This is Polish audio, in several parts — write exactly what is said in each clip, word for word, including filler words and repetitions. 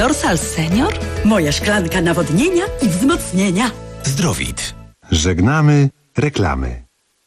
Torsal Senior? Moja szklanka nawodnienia i wzmocnienia. Zdrowit. Żegnamy reklamy.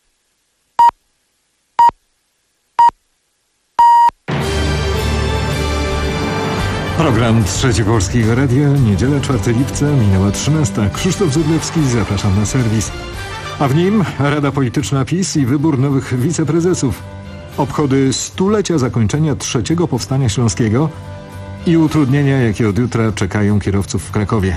Program Trzeci Polskiego Radia, niedziela czwartego lipca, minęła trzynasta. Krzysztof Zyblewski, zapraszam na serwis. A w nim Rada Polityczna PiS i wybór nowych wiceprezesów. Obchody stulecia zakończenia trzeciego Powstania Śląskiego i utrudnienia, jakie od jutra czekają kierowców w Krakowie.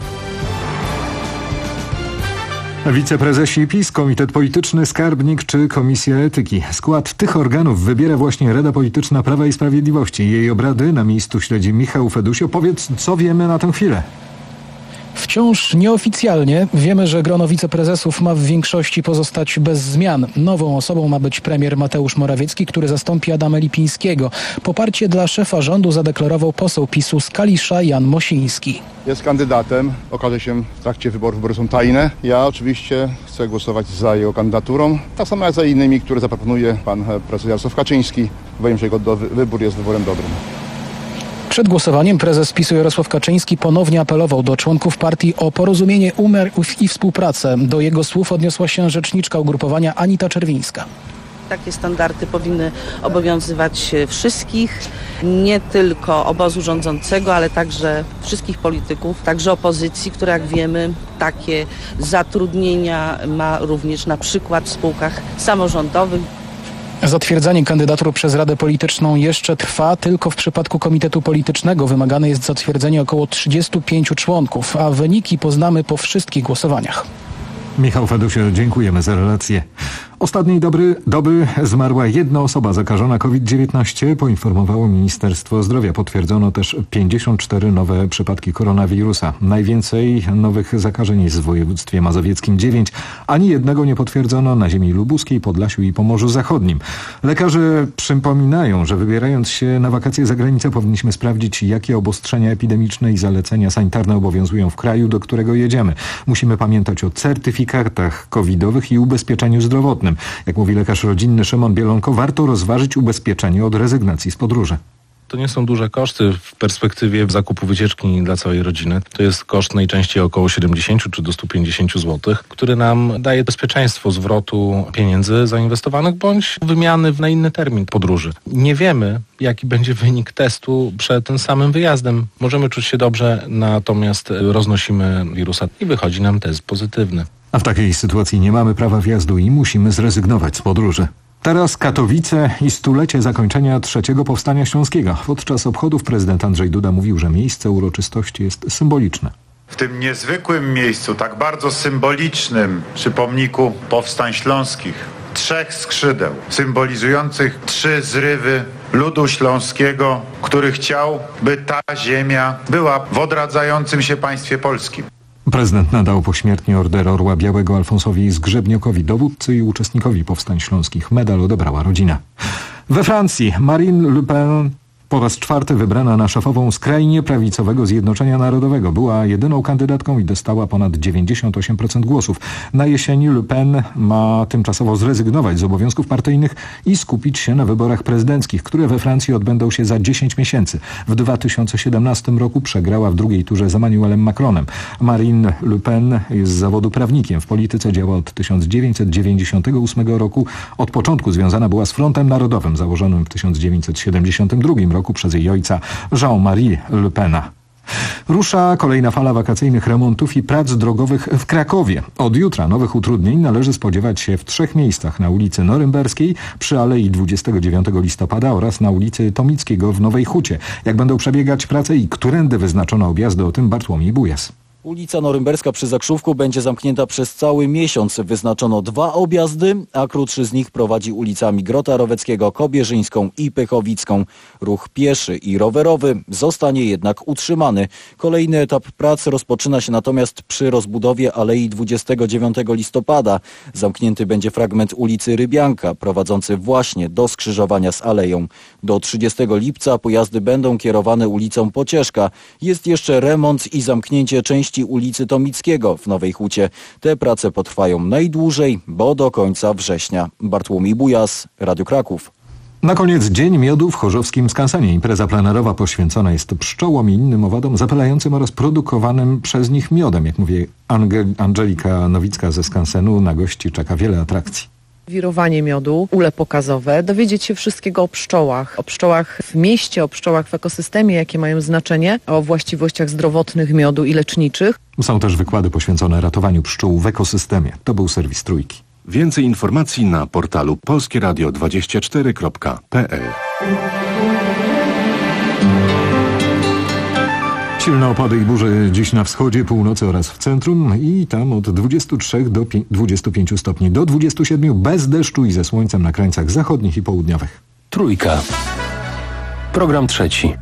Wiceprezesi PiS, Komitet Polityczny, Skarbnik czy Komisja Etyki. Skład tych organów wybiera właśnie Rada Polityczna Prawa i Sprawiedliwości. Jej obrady na miejscu śledzi Michał Fedusio. Powiedz, co wiemy na tę chwilę? Wciąż nieoficjalnie wiemy, że grono wiceprezesów ma w większości pozostać bez zmian. Nową osobą ma być premier Mateusz Morawiecki, który zastąpi Adama Lipińskiego. Poparcie dla szefa rządu zadeklarował poseł PiSu z Kalisza Jan Mosiński. Jest kandydatem, okaże się w trakcie wyborów, wybory są tajne. Ja oczywiście chcę głosować za jego kandydaturą, tak samo jak za innymi, które zaproponuje pan prezes Jarosław Kaczyński. Uważam, że jego do, wybór jest wyborem dobrym. Przed głosowaniem prezes PiSu Jarosław Kaczyński ponownie apelował do członków partii o porozumienie, umiar i współpracę. Do jego słów odniosła się rzeczniczka ugrupowania Anita Czerwińska. Takie standardy powinny obowiązywać wszystkich, nie tylko obozu rządzącego, ale także wszystkich polityków, także opozycji, która, jak wiemy, takie zatrudnienia ma również na przykład w spółkach samorządowych. Zatwierdzanie kandydatur przez Radę Polityczną jeszcze trwa. Tylko w przypadku Komitetu Politycznego wymagane jest zatwierdzenie około trzydziestu pięciu członków, a wyniki poznamy po wszystkich głosowaniach. Michał Fedusio, dziękujemy za relację. Ostatniej doby, doby zmarła jedna osoba zakażona COVID dziewiętnaście, poinformowało Ministerstwo Zdrowia. Potwierdzono też pięćdziesiąt cztery nowe przypadki koronawirusa. Najwięcej nowych zakażeń jest w województwie mazowieckim dziewięć. Ani jednego nie potwierdzono na ziemi lubuskiej, Podlasiu i Pomorzu Zachodnim. Lekarze przypominają, że wybierając się na wakacje za granicę powinniśmy sprawdzić, jakie obostrzenia epidemiczne i zalecenia sanitarne obowiązują w kraju, do którego jedziemy. Musimy pamiętać o certyfikatach covidowych i ubezpieczeniu zdrowotnym. Jak mówi lekarz rodzinny Szymon Bielonko, warto rozważyć ubezpieczenie od rezygnacji z podróży. To nie są duże koszty w perspektywie zakupu wycieczki dla całej rodziny. To jest koszt najczęściej około siedemdziesiąt czy do stu pięćdziesięciu złotych, który nam daje bezpieczeństwo zwrotu pieniędzy zainwestowanych bądź wymiany na inny termin podróży. Nie wiemy, jaki będzie wynik testu przed tym samym wyjazdem. Możemy czuć się dobrze, natomiast roznosimy wirusa i wychodzi nam test pozytywny. A w takiej sytuacji nie mamy prawa wjazdu i musimy zrezygnować z podróży. Teraz Katowice i stulecie zakończenia trzeciego Powstania Śląskiego. Podczas obchodów prezydent Andrzej Duda mówił, że miejsce uroczystości jest symboliczne. W tym niezwykłym miejscu, tak bardzo symbolicznym, przy pomniku Powstań Śląskich, trzech skrzydeł, symbolizujących trzy zrywy ludu śląskiego, który chciał, by ta ziemia była w odradzającym się państwie polskim. Prezydent nadał pośmiertnie Order Orła Białego Alfonsowi Zgrzebniokowi, dowódcy i uczestnikowi Powstań Śląskich. Medal odebrała rodzina. We Francji Marine Le Pen po raz czwarty wybrana na szefową skrajnie prawicowego Zjednoczenia Narodowego. Była jedyną kandydatką i dostała ponad dziewięćdziesiąt osiem procent głosów. Na jesieni Le Pen ma tymczasowo zrezygnować z obowiązków partyjnych i skupić się na wyborach prezydenckich, które we Francji odbędą się za dziesięć miesięcy. W dwa tysiące siedemnastym roku przegrała w drugiej turze z Emmanuelem Macronem. Marine Le Pen jest z zawodu prawnikiem. W polityce działa od tysiąc dziewięćset dziewięćdziesiątego ósmego roku. Od początku związana była z Frontem Narodowym, założonym w tysiąc dziewięćset siedemdziesiątym drugim roku przez jej ojca Jean-Marie Le Pena. Rusza kolejna fala wakacyjnych remontów i prac drogowych w Krakowie. Od jutra nowych utrudnień należy spodziewać się w trzech miejscach: na ulicy Norymberskiej, przy Alei dwudziestego dziewiątego listopada oraz na ulicy Tomickiego w Nowej Hucie. Jak będą przebiegać prace i którędy wyznaczono objazdy, o tym Bartłomiej Bujas. Ulica Norymberska przy Zakrzówku będzie zamknięta przez cały miesiąc. Wyznaczono dwa objazdy, a krótszy z nich prowadzi ulicami Grota Roweckiego, Kobierzyńską i Pychowicką. Ruch pieszy i rowerowy zostanie jednak utrzymany. Kolejny etap prac rozpoczyna się natomiast przy rozbudowie Alei dwudziestego dziewiątego listopada. Zamknięty będzie fragment ulicy Rybianka, prowadzący właśnie do skrzyżowania z Aleją. Do trzydziestego lipca pojazdy będą kierowane ulicą Pocieszka. Jest jeszcze remont i zamknięcie części ulicy Tomickiego w Nowej Hucie. Te prace potrwają najdłużej, bo do końca września. Bartłomiej Bujas, Radio Kraków. Na koniec Dzień Miodu w chorzowskim skansenie. Impreza plenerowa poświęcona jest pszczołom i innym owadom zapylającym oraz produkowanym przez nich miodem. Jak mówi Ange- Angelika Nowicka ze skansenu, na gości czeka wiele atrakcji. Wirowanie miodu, ule pokazowe, dowiedzieć się wszystkiego o pszczołach, o pszczołach w mieście, o pszczołach w ekosystemie, jakie mają znaczenie, o właściwościach zdrowotnych miodu i leczniczych. Są też wykłady poświęcone ratowaniu pszczół w ekosystemie. To był serwis Trójki. Więcej informacji na portalu polskie radio dwadzieścia cztery kropka p l. Silne opady i burze dziś na wschodzie, północy oraz w centrum i tam od dwudziestu trzech do dwudziestu pięciu stopni do dwudziestu siedmiu bez deszczu i ze słońcem na krańcach zachodnich i południowych. Trójka. Program trzeci.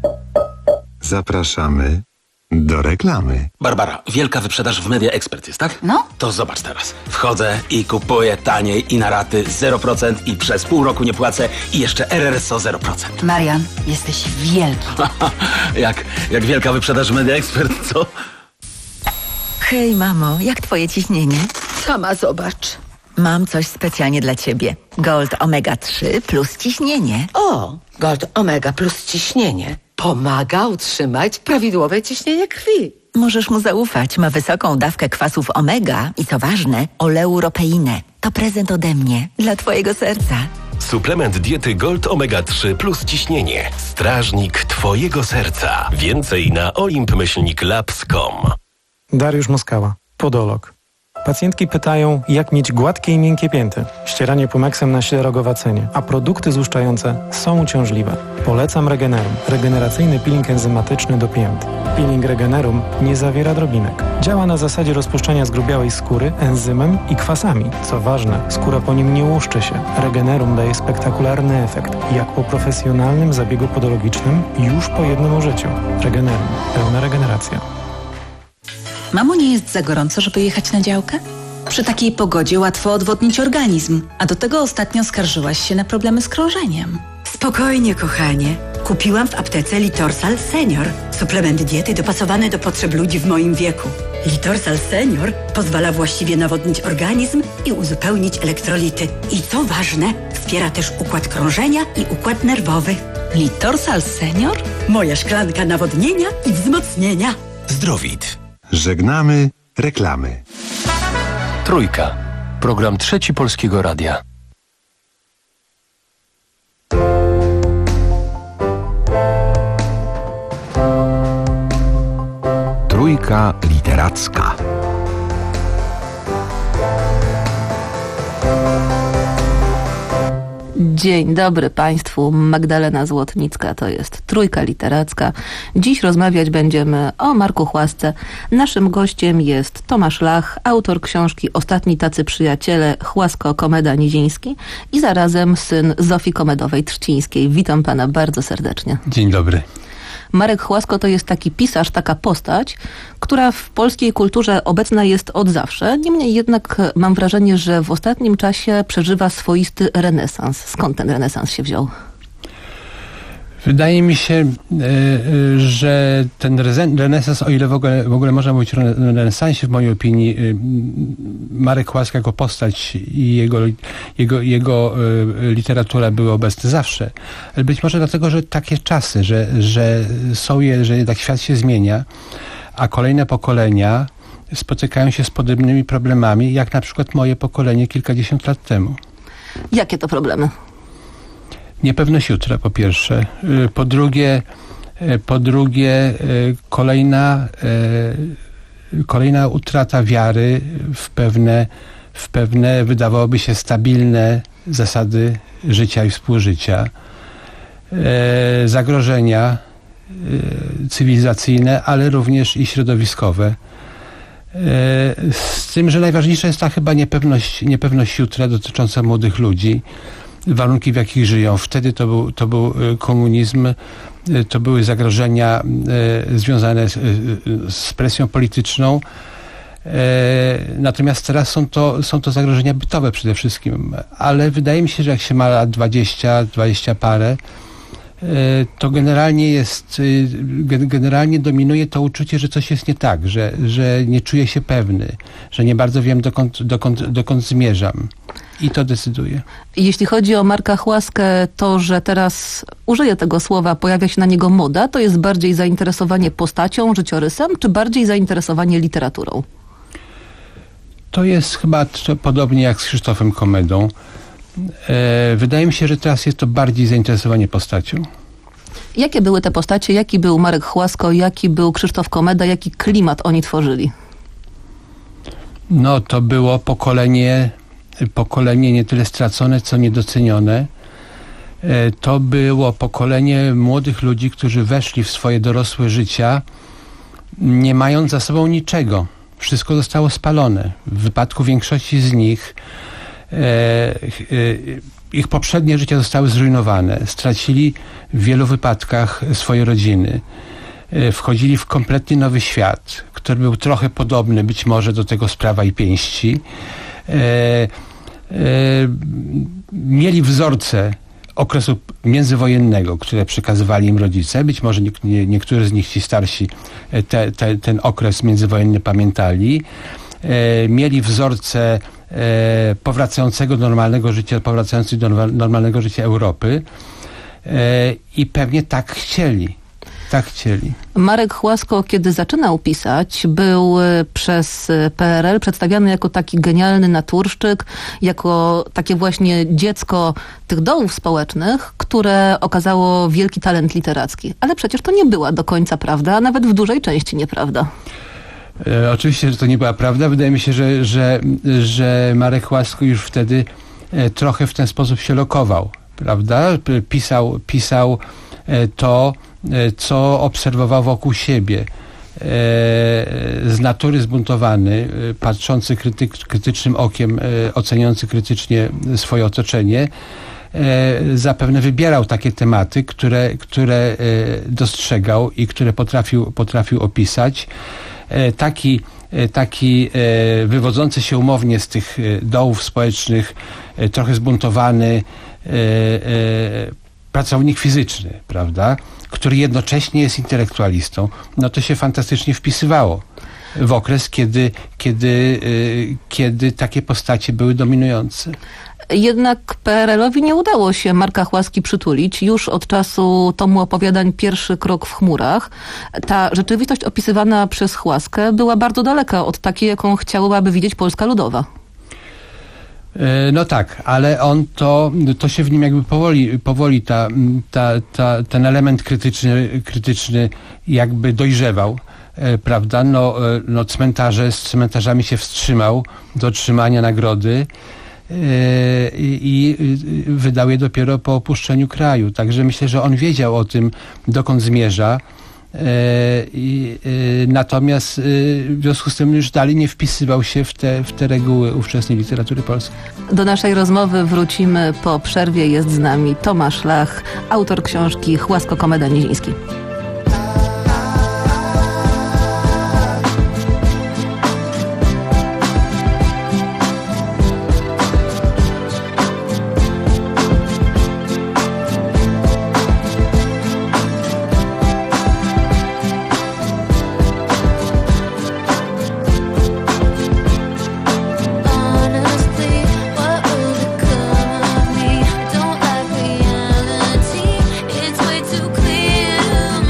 Zapraszamy do reklamy. Barbara, wielka wyprzedaż w Media Expert jest, tak? No. To zobacz teraz. Wchodzę i kupuję taniej i na raty zero procent i przez pół roku nie płacę i jeszcze R R S O zero procent. Marian, jesteś wielki. jak, jak wielka wyprzedaż w Media Expert, co? Hej, mamo, jak twoje ciśnienie? Sama zobacz. Mam coś specjalnie dla ciebie. Gold Omega trzy plus ciśnienie. O, Gold Omega plus ciśnienie. Pomaga utrzymać prawidłowe ciśnienie krwi. Możesz mu zaufać. Ma wysoką dawkę kwasów omega i co ważne, oleuropeinę. To prezent ode mnie dla twojego serca. Suplement diety Gold Omega trzy plus ciśnienie. Strażnik twojego serca. Więcej na olimp myślnik labs kropka com. Dariusz Moskała, podolog. Pacjentki pytają, jak mieć gładkie i miękkie pięty. Ścieranie Pumexem na ślerogowacynie, a produkty złuszczające są uciążliwe. Polecam Regenerum, regeneracyjny peeling enzymatyczny do pięt. Peeling Regenerum nie zawiera drobinek. Działa na zasadzie rozpuszczania zgrubiałej skóry enzymem i kwasami. Co ważne, skóra po nim nie łuszczy się. Regenerum daje spektakularny efekt, jak po profesjonalnym zabiegu podologicznym już po jednym użyciu. Regenerum. Pełna regeneracja. Mamo, nie jest za gorąco, żeby jechać na działkę? Przy takiej pogodzie łatwo odwodnić organizm, a do tego ostatnio skarżyłaś się na problemy z krążeniem. Spokojnie, kochanie. Kupiłam w aptece Litorsal Senior. Suplement diety dopasowany do potrzeb ludzi w moim wieku. Litorsal Senior pozwala właściwie nawodnić organizm i uzupełnić elektrolity. I co ważne, wspiera też układ krążenia i układ nerwowy. Litorsal Senior? Moja szklanka nawodnienia i wzmocnienia. Zdrowit. Żegnamy reklamy. Trójka. Program trzeci Polskiego Radia. Trójka literacka. Dzień dobry Państwu, Magdalena Złotnicka, to jest Trójka Literacka. Dziś rozmawiać będziemy o Marku Chłasce. Naszym gościem jest Tomasz Lach, autor książki Ostatni tacy przyjaciele, Chłasko Komeda Niziński i zarazem syn Zofii Komedowej-Trzcińskiej. Witam Pana bardzo serdecznie. Dzień dobry. Marek Chłasko to jest taki pisarz, taka postać, która w polskiej kulturze obecna jest od zawsze. Niemniej jednak mam wrażenie, że w ostatnim czasie przeżywa swoisty renesans. Skąd ten renesans się wziął? Wydaje mi się, że ten renesans, o ile w ogóle, w ogóle można mówić o renesansie, w mojej opinii, Marek Chłaska jako postać i jego, jego, jego literatura były obecne zawsze. Ale być może dlatego, że takie czasy, że, że są je, że tak świat się zmienia, a kolejne pokolenia spotykają się z podobnymi problemami, jak na przykład moje pokolenie kilkadziesiąt lat temu. Jakie to problemy? Niepewność jutra, po pierwsze. Po drugie, po drugie kolejna, kolejna utrata wiary w pewne, w pewne, wydawałoby się, stabilne zasady życia i współżycia. Zagrożenia cywilizacyjne, ale również i środowiskowe. Z tym, że najważniejsza jest ta chyba niepewność, niepewność jutra dotycząca młodych ludzi, warunki, w jakich żyją. Wtedy to był, to był komunizm, to były zagrożenia e, związane z, z presją polityczną. E, natomiast teraz są to, są to zagrożenia bytowe przede wszystkim. Ale wydaje mi się, że jak się ma lat dwadzieścia, dwadzieścia parę, e, to generalnie jest, generalnie dominuje to uczucie, że coś jest nie tak, że, że nie czuję się pewny, że nie bardzo wiem, dokąd, dokąd, dokąd zmierzam. I to decyduje. Jeśli chodzi o Marka Chłaskę, to, że teraz użyję tego słowa, pojawia się na niego moda, to jest bardziej zainteresowanie postacią, życiorysem, czy bardziej zainteresowanie literaturą? To jest chyba to podobnie jak z Krzysztofem Komedą. E, wydaje mi się, że teraz jest to bardziej zainteresowanie postacią. Jakie były te postacie? Jaki był Marek Chłasko? Jaki był Krzysztof Komeda? Jaki klimat oni tworzyli? No to było pokolenie, pokolenie nie tyle stracone, co niedocenione. E, to było pokolenie młodych ludzi, którzy weszli w swoje dorosłe życia, nie mając za sobą niczego. Wszystko zostało spalone. W wypadku większości z nich e, e, ich poprzednie życia zostały zrujnowane. Stracili w wielu wypadkach swoje rodziny. E, wchodzili w kompletnie nowy świat, który był trochę podobny być może do tego z Prawa i Pięści. E, e, mieli wzorce okresu międzywojennego, które przekazywali im rodzice. Być może nie, nie, niektórzy z nich, ci starsi, te, te, ten okres międzywojenny pamiętali. E, mieli wzorce e, powracającego do normalnego życia, powracających do normalnego życia Europy e, i pewnie tak chcieli. Tak chcieli. Marek Chłasko, kiedy zaczynał pisać, był przez P R L przedstawiany jako taki genialny naturszczyk, jako takie właśnie dziecko tych dołów społecznych, które okazało wielki talent literacki. Ale przecież to nie była do końca prawda, a nawet w dużej części nieprawda. E, oczywiście, że to nie była prawda. Wydaje mi się, że, że, że Marek Chłasko już wtedy e, trochę w ten sposób się lokował. Prawda? Pisał, pisał e, to, co obserwował wokół siebie. Z natury zbuntowany, patrzący krytyk, krytycznym okiem, oceniający krytycznie swoje otoczenie, zapewne wybierał takie tematy, które, które dostrzegał i które potrafił, potrafił opisać. Taki, taki wywodzący się umownie z tych dołów społecznych, trochę zbuntowany pracownik fizyczny, prawda, który jednocześnie jest intelektualistą, no to się fantastycznie wpisywało w okres, kiedy, kiedy, yy, kiedy takie postacie były dominujące. Jednak P R L-owi nie udało się Marka Chłaski przytulić. Już od czasu tomu opowiadań Pierwszy krok w chmurach ta rzeczywistość opisywana przez Chłaskę była bardzo daleka od takiej, jaką chciałaby widzieć Polska Ludowa. No tak, ale on to, to się w nim jakby powoli, powoli ta, ta, ta, ten element krytyczny, krytyczny jakby dojrzewał, e, prawda? No, e, no cmentarze, z cmentarzami się wstrzymał do otrzymania nagrody e, i, i wydał je dopiero po opuszczeniu kraju. Także myślę, że on wiedział o tym, dokąd zmierza. I, y, natomiast y, w związku z tym już dalej nie wpisywał się w te, w te reguły ówczesnej literatury polskiej. Do naszej rozmowy wrócimy po przerwie. Jest z nami Tomasz Lach, autor książki Chłasko, Komeda, Niziński. Don't like reality, it's way too clear.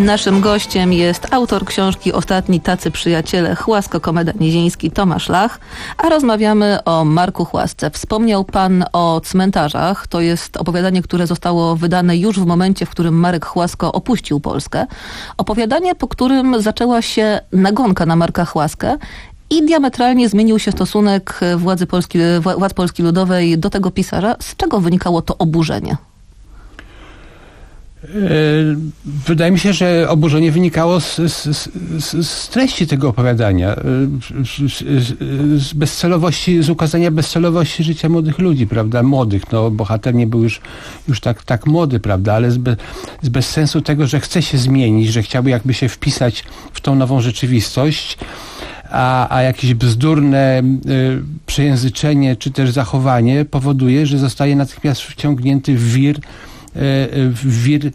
Naszym gościem jest autor książki Ostatni tacy przyjaciele Chłasko-Komeda-Niziński Tomasz Lach, a rozmawiamy o Marku Chłasce. Wspomniał pan o cmentarzach. To jest opowiadanie, które zostało wydane już w momencie, w którym Marek Chłasko opuścił Polskę. Opowiadanie, po którym zaczęła się nagonka na Marka Chłaskę i diametralnie zmienił się stosunek władzy Polski, władz Polski Ludowej do tego pisarza. Z czego wynikało to oburzenie? Wydaje mi się, że oburzenie wynikało z, z, z, z treści tego opowiadania, z, z bezcelowości, z ukazania bezcelowości życia młodych ludzi, prawda, młodych, no bohater nie był już, już tak, tak młody, prawda, ale z, be, z bezsensu tego, że chce się zmienić, że chciałby jakby się wpisać w tą nową rzeczywistość, a, a jakieś bzdurne y, przejęzyczenie czy też zachowanie powoduje, że zostaje natychmiast wciągnięty w wir w wir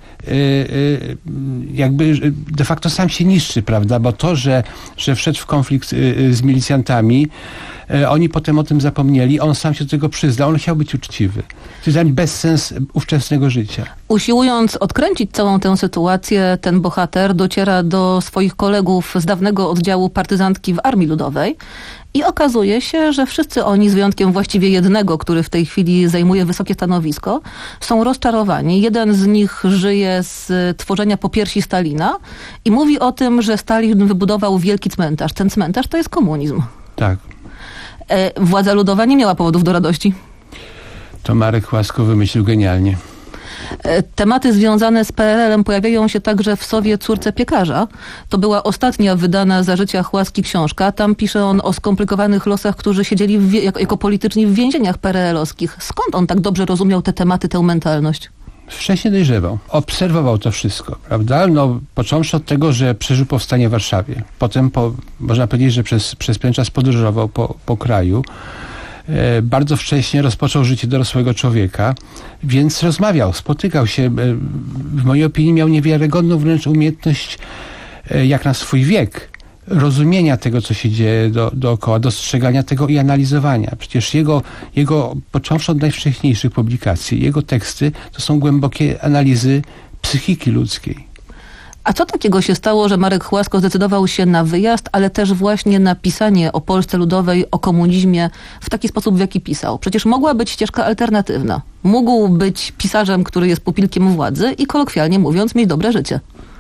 jakby de facto sam się niszczy, prawda, bo to, że, że wszedł w konflikt z milicjantami, oni potem o tym zapomnieli, on sam się do tego przyznał, on chciał być uczciwy. To jest bezsens ówczesnego życia. Usiłując odkręcić całą tę sytuację, ten bohater dociera do swoich kolegów z dawnego oddziału partyzantki w Armii Ludowej i okazuje się, że wszyscy oni, z wyjątkiem właściwie jednego, który w tej chwili zajmuje wysokie stanowisko, są rozczarowani. Jeden z nich żyje z tworzenia popiersi Stalina i mówi o tym, że Stalin wybudował wielki cmentarz. Ten cmentarz to jest komunizm. Tak. E, władza ludowa nie miała powodów do radości. To Marek Chłasko wymyślił genialnie. Tematy związane z P R L-em pojawiają się także w Sowie córce piekarza. To była ostatnia wydana za życia Chłaski książka. Tam pisze on o skomplikowanych losach, którzy siedzieli w wie- jako, jako polityczni w więzieniach P R L-owskich. Skąd on tak dobrze rozumiał te tematy, tę mentalność? Wcześniej dojrzewał. Obserwował to wszystko, prawda? No, począwszy od tego, że przeżył powstanie w Warszawie. Potem, po, można powiedzieć, że przez, przez pewien czas podróżował po, po kraju. Bardzo wcześnie rozpoczął życie dorosłego człowieka, więc rozmawiał, spotykał się. W mojej opinii miał niewiarygodną wręcz umiejętność, jak na swój wiek, rozumienia tego, co się dzieje do, dookoła, dostrzegania tego i analizowania. Przecież jego, jego, począwszy od najwcześniejszych publikacji, jego teksty to są głębokie analizy psychiki ludzkiej. A co takiego się stało, że Marek Chłasko zdecydował się na wyjazd, ale też właśnie na pisanie o Polsce Ludowej, o komunizmie w taki sposób, w jaki pisał? Przecież mogła być ścieżka alternatywna. Mógł być pisarzem, który jest pupilkiem władzy i kolokwialnie mówiąc mieć dobre życie.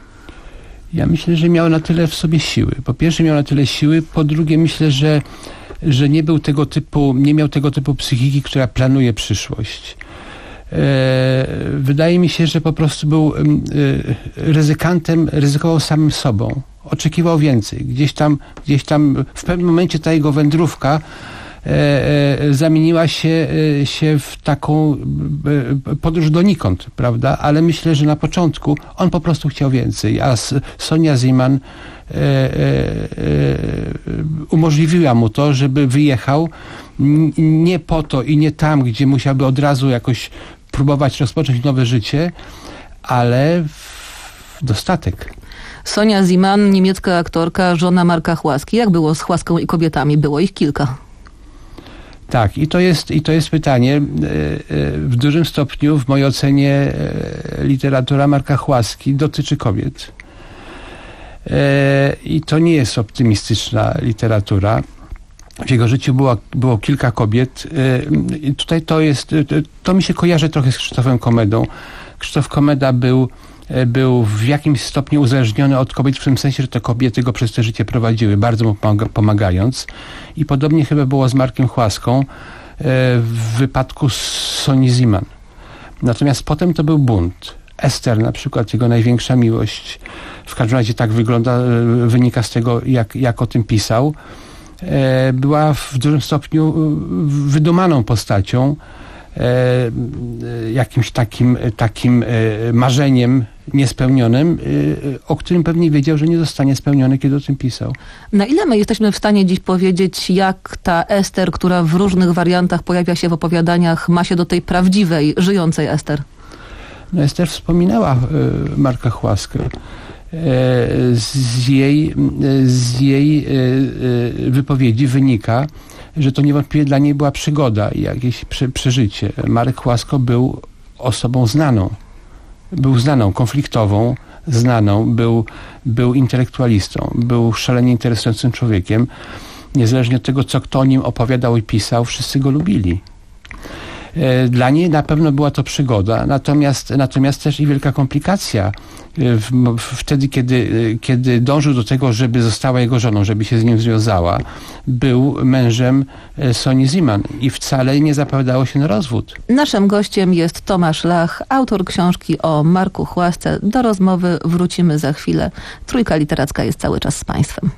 Ja myślę, że miał na tyle w sobie siły. Po pierwsze miał na tyle siły, po drugie myślę, że, że nie był tego typu, nie miał tego typu psychiki, która planuje przyszłość. Wydaje mi się, że po prostu był ryzykantem, ryzykował samym sobą. Oczekiwał więcej. Gdzieś tam, gdzieś tam w pewnym momencie ta jego wędrówka zamieniła się, się w taką podróż donikąd, prawda? Ale myślę, że na początku on po prostu chciał więcej, a Sonia Ziman umożliwiła mu to, żeby wyjechał nie po to i nie tam, gdzie musiałby od razu jakoś próbować rozpocząć nowe życie, ale w dostatek. Sonia Ziman, niemiecka aktorka, żona Marka Chłaski. Jak było z Chłaską i kobietami? Było ich kilka. Tak, i to jest, i to jest pytanie. W dużym stopniu, w mojej ocenie, literatura Marka Chłaski dotyczy kobiet. I to nie jest optymistyczna literatura. W jego życiu było, było kilka kobiet. I tutaj to jest, to mi się kojarzy trochę z Krzysztofem Komedą. Krzysztof Komeda był, był w jakimś stopniu uzależniony od kobiet, w tym sensie, że te kobiety go przez to życie prowadziły, bardzo mu pomagając. I podobnie chyba było z Markiem Chłaską w wypadku Soni Ziman. Natomiast potem to był bunt. Ester na przykład, jego największa miłość. W każdym razie tak wygląda, wynika z tego, jak, jak o tym pisał. Była w dużym stopniu wydumaną postacią, jakimś takim, takim marzeniem niespełnionym, o którym pewnie wiedział, że nie zostanie spełniony, kiedy o tym pisał. Na ile my jesteśmy w stanie dziś powiedzieć, jak ta Ester, która w różnych wariantach pojawia się w opowiadaniach, ma się do tej prawdziwej, żyjącej Ester? No Ester wspominała Marka Chłaskę. Z jej, z jej wypowiedzi wynika, że to niewątpliwie dla niej była przygoda i jakieś prze, przeżycie. Marek Chłasko był osobą znaną. Był znaną, konfliktową, znaną, był, był intelektualistą, był szalenie interesującym człowiekiem. Niezależnie od tego, co kto o nim opowiadał i pisał, wszyscy go lubili. Dla niej na pewno była to przygoda, natomiast, natomiast też i wielka komplikacja. W, w, wtedy, kiedy, kiedy dążył do tego, żeby została jego żoną, żeby się z nim związała, był mężem Soni Ziman i wcale nie zapowiadało się na rozwód. Naszym gościem jest Tomasz Lach, autor książki o Marku Chłasce. Do rozmowy wrócimy za chwilę. Trójka Literacka jest cały czas z Państwem.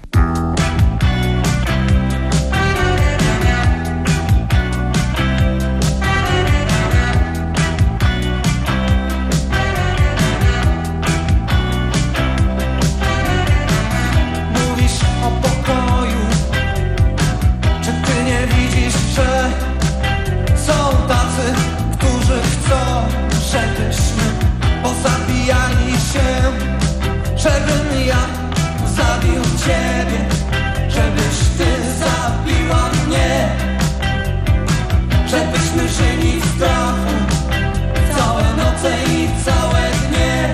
Żebym ja zabił ciebie, żebyś ty zabiła mnie, żebyśmy żyli w strachu całe noce i całe dnie.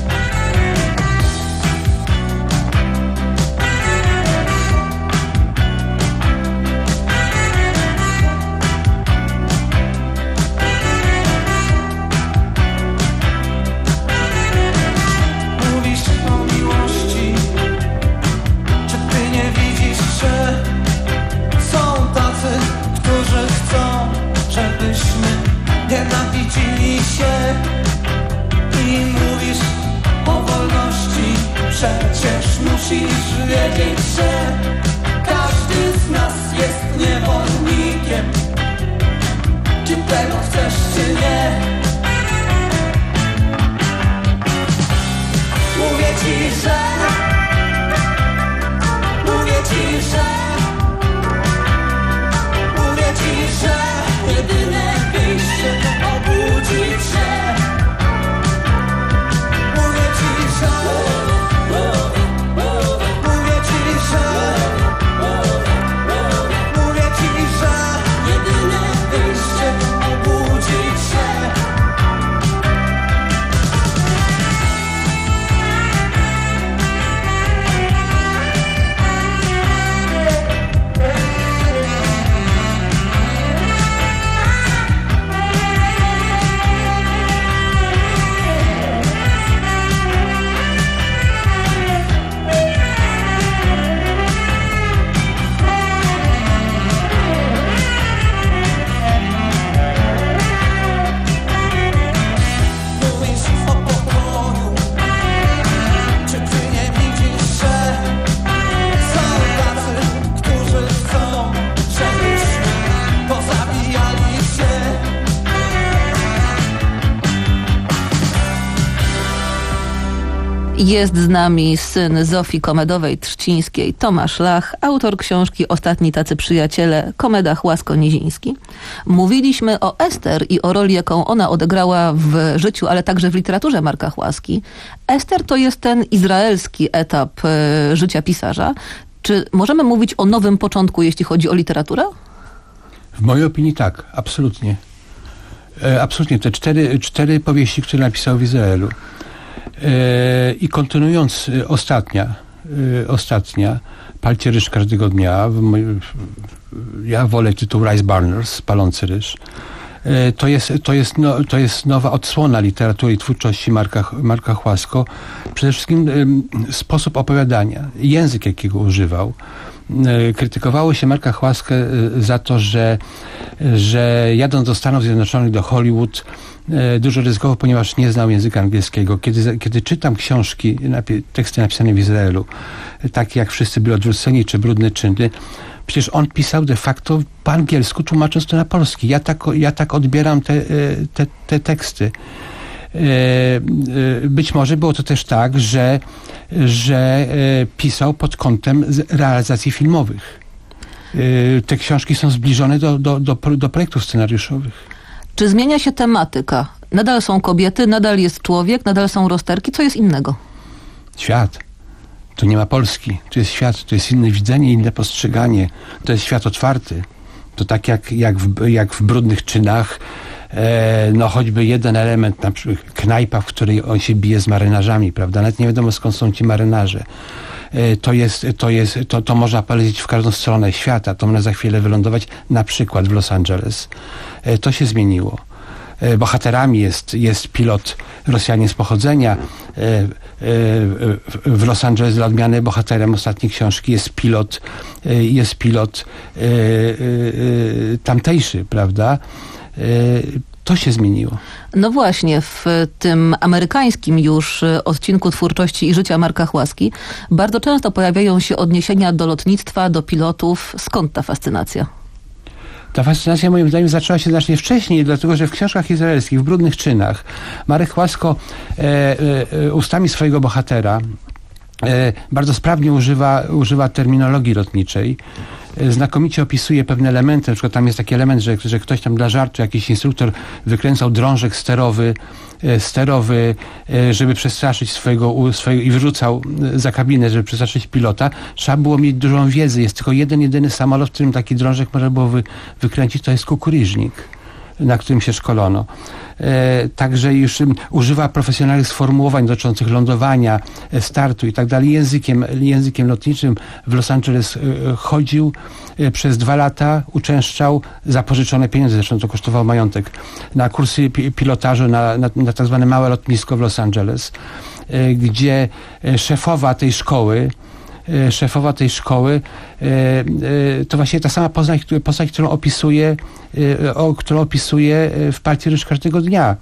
Nienawidzili się i mówisz o wolności. Przecież musisz wiedzieć, że każdy z nas jest niewolnikiem. Czy tego chcesz, czy nie? Mówię ci, że Mówię ci, że Mówię ci, że jedyne wyjście to obudzić się. Mówię ci, że Mówię ci, że Mówię ci, że jedyne wyjście to obudzić się. Jest z nami syn Zofii Komedowej-Trzcińskiej, Tomasz Lach, autor książki Ostatni tacy przyjaciele, Komeda Chłasko-Niziński. Mówiliśmy o Ester i o roli, jaką ona odegrała w życiu, ale także w literaturze Marka Chłaski. Ester to jest ten izraelski etap y, życia pisarza. Czy możemy mówić o nowym początku, jeśli chodzi o literaturę? W mojej opinii tak, absolutnie. E, absolutnie. Te cztery, cztery powieści, które napisał w Izraelu. E, I kontynuując e, ostatnia, e, ostatnia, Palcie ryż każdego dnia, w moj, w, ja wolę tytuł Rice Burners, Palący ryż. E, to, jest, to, jest no, to jest nowa odsłona literatury i twórczości Marka, Marka Chłasko. Przede wszystkim e, sposób opowiadania, język, jakiego używał. E, krytykowało się Marka Chłaskę e, za to, że, że jadąc do Stanów Zjednoczonych, do Hollywood, dużo ryzykował, ponieważ nie znał języka angielskiego. Kiedy, kiedy czytam książki, napi- teksty napisane w Izraelu, takie jak Wszyscy byli odwróceni, czy Brudne czyny, przecież on pisał de facto po angielsku, tłumacząc to na polski. Ja tak, ja tak odbieram te, te, te teksty. Być może było to też tak, że, że pisał pod kątem realizacji filmowych. Te książki są zbliżone do, do, do, do projektów scenariuszowych. Czy zmienia się tematyka? Nadal są kobiety, nadal jest człowiek, nadal są rozterki. Co jest innego? Świat. Tu nie ma Polski. To jest świat, to jest inne widzenie, inne postrzeganie. To jest świat otwarty. To tak jak, jak, w, jak w Brudnych czynach. e, no choćby jeden element, na przykład knajpa, w której on się bije z marynarzami, prawda? Nawet nie wiadomo, skąd są ci marynarze. E, to jest, to jest, to, to można polecieć w każdą stronę świata. To można za chwilę wylądować na przykład w Los Angeles. E, to się zmieniło. Bohaterami jest, jest pilot Rosjanin z pochodzenia. W Los Angeles dla odmiany bohaterem ostatniej książki jest pilot, jest pilot tamtejszy, prawda? To się zmieniło. No właśnie, w tym amerykańskim już odcinku twórczości i życia Marka Chłaski bardzo często pojawiają się odniesienia do lotnictwa, do pilotów. Skąd ta fascynacja? Ta fascynacja moim zdaniem zaczęła się znacznie wcześniej, dlatego że w książkach izraelskich, w Brudnych czynach, Marek Chłasko e, e, ustami swojego bohatera e, bardzo sprawnie używa, używa terminologii lotniczej. E, znakomicie opisuje pewne elementy, na przykład tam jest taki element, że, że ktoś tam dla żartu, jakiś instruktor wykręcał drążek sterowy, e, sterowy, e, żeby przestraszyć swojego, swojego i wyrzucał za kabinę, żeby przestraszyć pilota. Trzeba było mieć dużą wiedzę. Jest tylko jeden, jedyny samolot, w którym taki drążek można było wy, wykręcić, to jest kukuryżnik, na którym się szkolono. E, także już um, używa profesjonalnych sformułowań dotyczących lądowania, e, startu i tak dalej. Językiem, językiem lotniczym w Los Angeles e, chodził e, przez dwa lata, uczęszczał za pożyczone pieniądze, zresztą to kosztowało majątek, na kursy pi pilotażu na, na, na tak zwane małe lotnisko w Los Angeles, e, gdzie e, szefowa tej szkoły szefowa tej szkoły, to właśnie ta sama postać, postać którą opisuje, którą opisuje w Partii Ryż każdego dnia.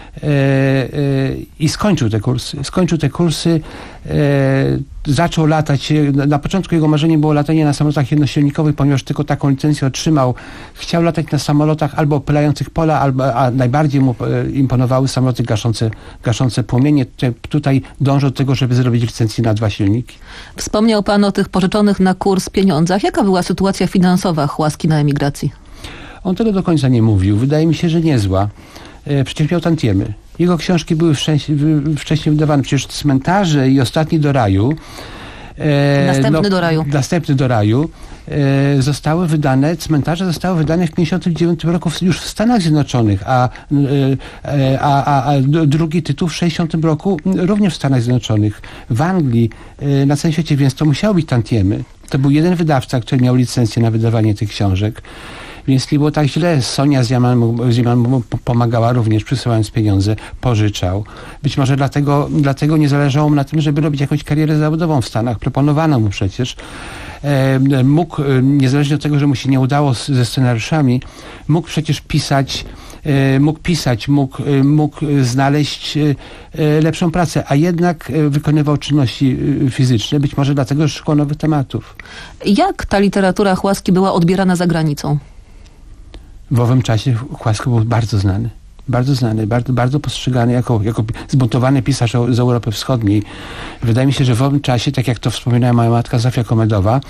I skończył te kursy. Skończył te kursy, zaczął latać. Na początku jego marzeniem było latanie na samolotach jednosilnikowych, ponieważ tylko taką licencję otrzymał. Chciał latać na samolotach albo opylających pola, albo, a najbardziej mu imponowały samoloty gaszące, gaszące płomienie. Tutaj dążył do tego, żeby zrobić licencję na dwa silniki. Wspomniał pan o tych pożyczonych na kurs pieniądzach. Jaka była sytuacja finansowa Chłaski na emigracji? On tego do końca nie mówił. Wydaje mi się, że niezła. Przecież miał tantiemy. Jego książki były wcześniej wydawane. Przecież Cmentarze i Ostatni do raju. E, następny no, do raju. Następny do raju. E, zostały wydane, Cmentarze zostały wydane w pięćdziesiątym dziewiątym roku już w Stanach Zjednoczonych, a, e, a, a, a drugi tytuł w sześćdziesiątym roku również w Stanach Zjednoczonych. W Anglii, e, na całym świecie, więc to musiało być tantiemy. To był jeden wydawca, który miał licencję na wydawanie tych książek. Więc nie było tak źle. Sonia z Jaman mu pomagała również, przysyłając pieniądze, pożyczał. Być może dlatego, dlatego nie zależało mu na tym, żeby robić jakąś karierę zawodową w Stanach. Proponowano mu przecież. E, mógł, niezależnie od tego, że mu się nie udało z, ze scenariuszami, mógł przecież pisać, e, mógł pisać, mógł, mógł znaleźć e, lepszą pracę, a jednak wykonywał czynności fizyczne, być może dlatego, że szukał nowych tematów. Jak ta literatura Chłaski była odbierana za granicą? W owym czasie Chłasko był bardzo znany. Bardzo znany, bardzo, bardzo postrzegany jako, jako zbuntowany pisarz z Europy Wschodniej. Wydaje mi się, że w owym czasie, tak jak to wspominała moja matka Zofia Komedowa, e,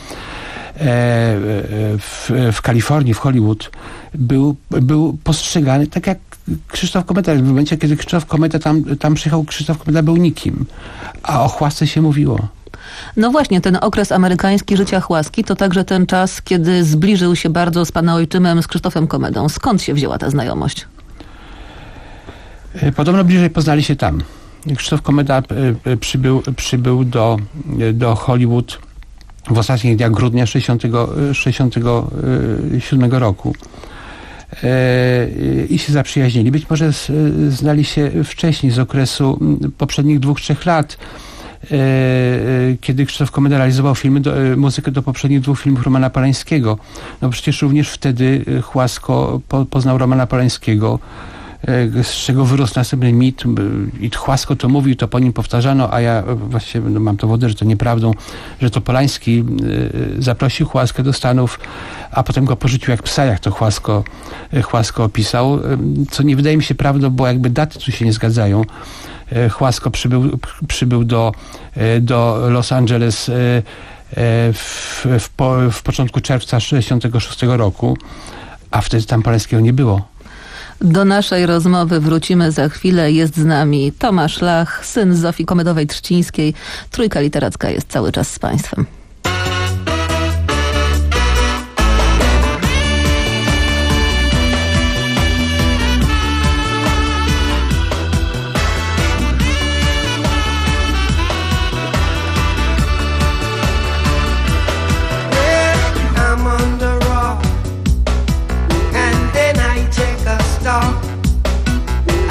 w, w Kalifornii, w Hollywood, był, był postrzegany tak jak Krzysztof Kometa. W momencie, kiedy Krzysztof Kometa tam, tam przyjechał, Krzysztof Kometa był nikim. A o Chłasce się mówiło. No właśnie, ten okres amerykański życia Chłaski to także ten czas, kiedy zbliżył się bardzo z pana ojczymem, z Krzysztofem Komedą. Skąd się wzięła ta znajomość? Podobno bliżej poznali się tam. Krzysztof Komeda przybył, przybył do, do Hollywood w ostatnich dniach grudnia sześćdziesiątego siódmego roku. I się zaprzyjaźnili. Być może znali się wcześniej, z okresu poprzednich dwóch, trzech lat, kiedy Krzysztof Komeda realizował filmy, do, muzykę do poprzednich dwóch filmów Romana Polańskiego. No przecież również wtedy Chłasko po, poznał Romana Polańskiego, z czego wyrósł następny mit. I Chłasko to mówił, to po nim powtarzano, a ja właściwie no, mam to wodę, że to nieprawdą, że to Polański zaprosił Chłaskę do Stanów, a potem go porzucił jak psa, jak to Chłasko, Chłasko opisał, co nie wydaje mi się prawdą, bo jakby daty tu się nie zgadzają. Chłasko przybył, przybył do, do Los Angeles w, w, po, w początku czerwca sześćdziesiątego szóstego roku, a wtedy tam Polańskiego nie było. Do naszej rozmowy wrócimy za chwilę. Jest z nami Tomasz Lach, syn Zofii Komedowej-Trzcińskiej. Trójka Literacka jest cały czas z państwem.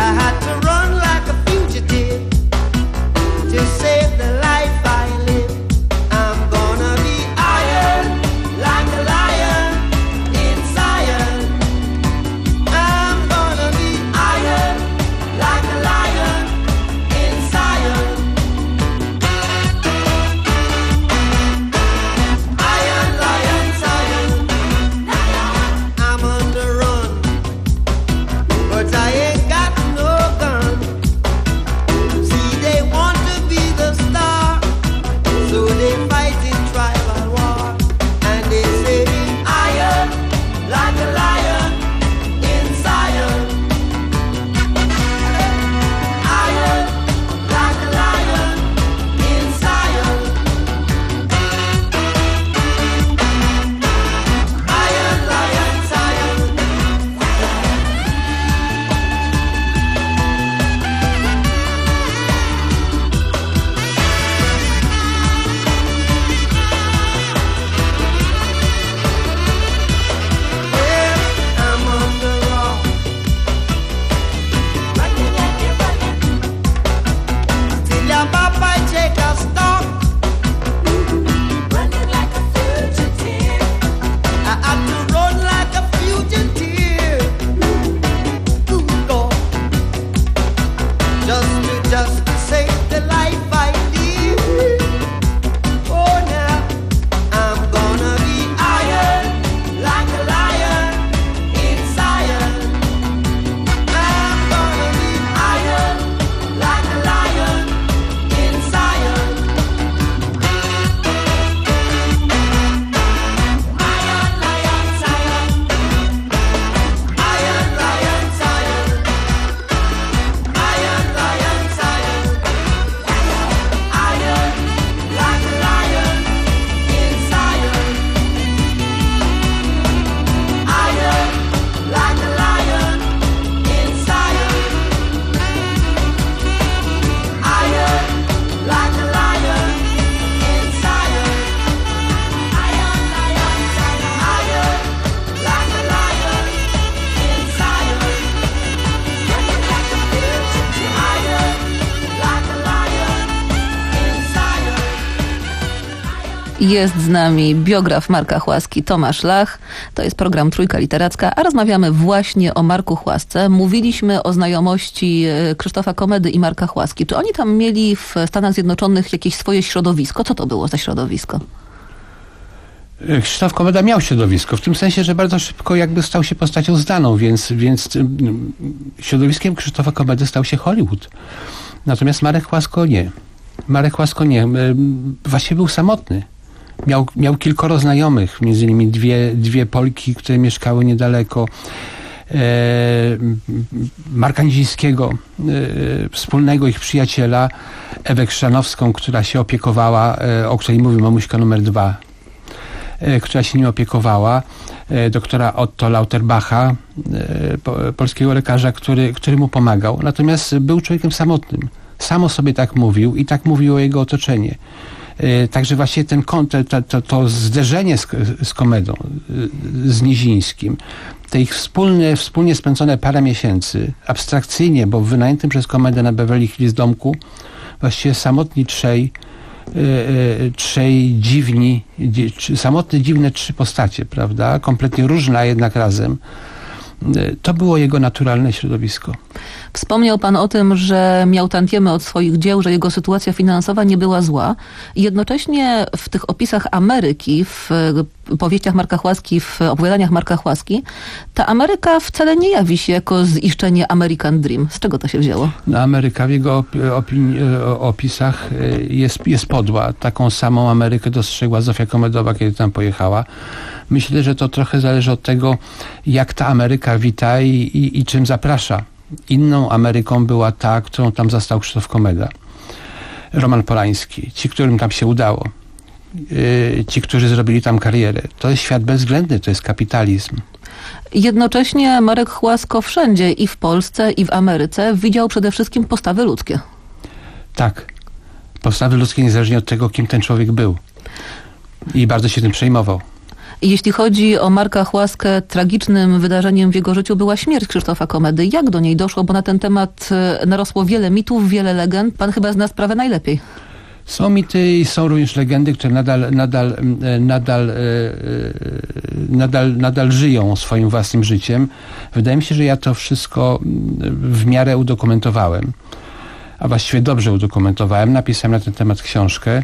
Jest z nami biograf Marka Chłaski, Tomasz Lach. To jest program Trójka Literacka, a rozmawiamy właśnie o Marku Chłasce. Mówiliśmy o znajomości Krzysztofa Komedy i Marka Chłaski. Czy oni tam mieli w Stanach Zjednoczonych jakieś swoje środowisko? Co to było za środowisko? Krzysztof Komeda miał środowisko, w tym sensie, że bardzo szybko jakby stał się postacią znaną, więc, więc środowiskiem Krzysztofa Komedy stał się Hollywood. Natomiast Marek Chłasko nie. Marek Chłasko nie. Właściwie był samotny. Miał, miał kilkoro znajomych, między innymi dwie, dwie Polki, które mieszkały niedaleko. E, Marka Nizińskiego, e, wspólnego ich przyjaciela, Ewę Chrzanowską, która się opiekowała, e, o której mówił mamuśka numer dwa, e, która się nim opiekowała, e, doktora Otto Lauterbacha, e, po, polskiego lekarza, który, który mu pomagał. Natomiast był człowiekiem samotnym. Sam o sobie tak mówił i tak mówiło jego otoczenie. Także właśnie ten to, to, to zderzenie z, z Komedą, z Nizińskim, te ich wspólne, wspólnie spędzone parę miesięcy, abstrakcyjnie, bo w wynajętym przez Komedę na Beverly Hills domku właściwie samotni trzej, trzej dziwni, samotne, dziwne trzy postacie, prawda? Kompletnie różne, a jednak razem. To było jego naturalne środowisko. Wspomniał pan o tym, że miał tantiemy od swoich dzieł, że jego sytuacja finansowa nie była zła. I jednocześnie w tych opisach Ameryki, w powieściach Marka Chłaski, w opowiadaniach Marka Chłaski, ta Ameryka wcale nie jawi się jako ziszczenie American Dream. Z czego to się wzięło? No, Ameryka w jego opini- opisach jest, jest podła. Taką samą Amerykę dostrzegła Zofia Komedowa, kiedy tam pojechała. Myślę, że to trochę zależy od tego, jak ta Ameryka wita i, i, i czym zaprasza. Inną Ameryką była ta, którą tam zastał Krzysztof Komeda. Roman Polański. Ci, którym tam się udało. Yy, ci, którzy zrobili tam karierę. To jest świat bezwzględny, to jest kapitalizm. Jednocześnie Marek Chłasko wszędzie, i w Polsce, i w Ameryce, widział przede wszystkim postawy ludzkie. Tak. Postawy ludzkie niezależnie od tego, kim ten człowiek był. I bardzo się tym przejmował. Jeśli chodzi o Marka Chłaskę, tragicznym wydarzeniem w jego życiu była śmierć Krzysztofa Komedy. Jak do niej doszło? Bo na ten temat narosło wiele mitów, wiele legend. Pan chyba zna sprawę najlepiej. Są mity i są również legendy, które nadal, nadal, nadal, nadal, nadal żyją swoim własnym życiem. Wydaje mi się, że ja to wszystko w miarę udokumentowałem. A właściwie dobrze udokumentowałem. Napisałem na ten temat książkę.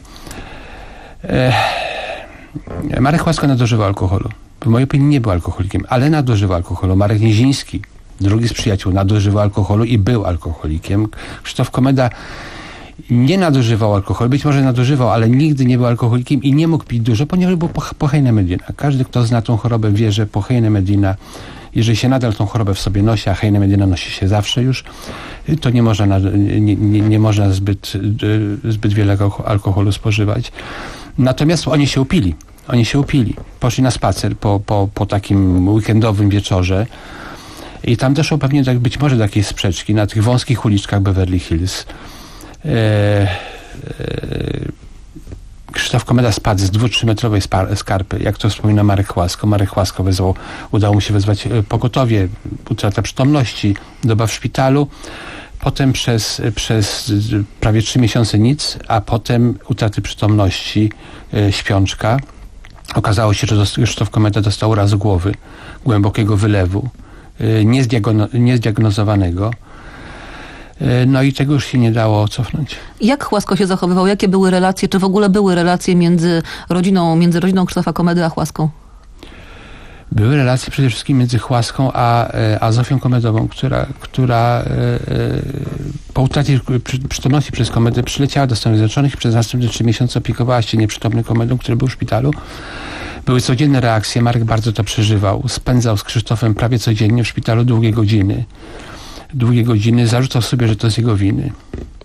Marek Chłaska nadużywał alkoholu. W mojej opinii nie był alkoholikiem, ale nadużywał alkoholu. Marek Niziński, drugi z przyjaciół, nadużywał alkoholu i był alkoholikiem. Krzysztof Komeda nie nadużywał alkoholu, być może nadużywał, ale nigdy nie był alkoholikiem i nie mógł pić dużo, ponieważ był pochejna Medina. Każdy, kto zna tą chorobę, wie, że pochejna Medina, jeżeli się nadal tą chorobę w sobie nosi, a hejna Medina nosi się zawsze już, to nie można, nie, nie, nie można zbyt, zbyt wiele alkoholu spożywać. Natomiast oni się upili. Oni się upili. Poszli na spacer po, po, po takim weekendowym wieczorze i tam doszło pewnie tak, być może do jakiejś sprzeczki na tych wąskich uliczkach Beverly Hills. E, e, Krzysztof Komeda spadł z dwu trzymetrowej skarpy, jak to wspomina Marek Chłasko. Marek Chłasko wezwał, udało mu się wezwać pogotowie, utrata przytomności, doba w szpitalu. Potem przez, przez prawie trzy miesiące nic, a potem utraty przytomności, e, śpiączka. Okazało się, że Krzysztof Komeda dostał uraz głowy, głębokiego wylewu, e, niezdiagno, niezdiagnozowanego. E, no i tego już się nie dało cofnąć. Jak Chłasko się zachowywał? Jakie były relacje? Czy w ogóle były relacje między rodziną, między rodziną Krzysztofa Komedy a Chłaską? Były relacje przede wszystkim między Chłaską a, a Zofią Komedową, która, która e, po utracie przytomności przez Komedę przyleciała do Stanów Zjednoczonych i przez następne trzy miesiące opiekowała się nieprzytomnym Komedą, który był w szpitalu. Były codzienne reakcje, Marek bardzo to przeżywał. Spędzał z Krzysztofem prawie codziennie w szpitalu długie godziny. Długie godziny, zarzucał sobie, że to z jego winy.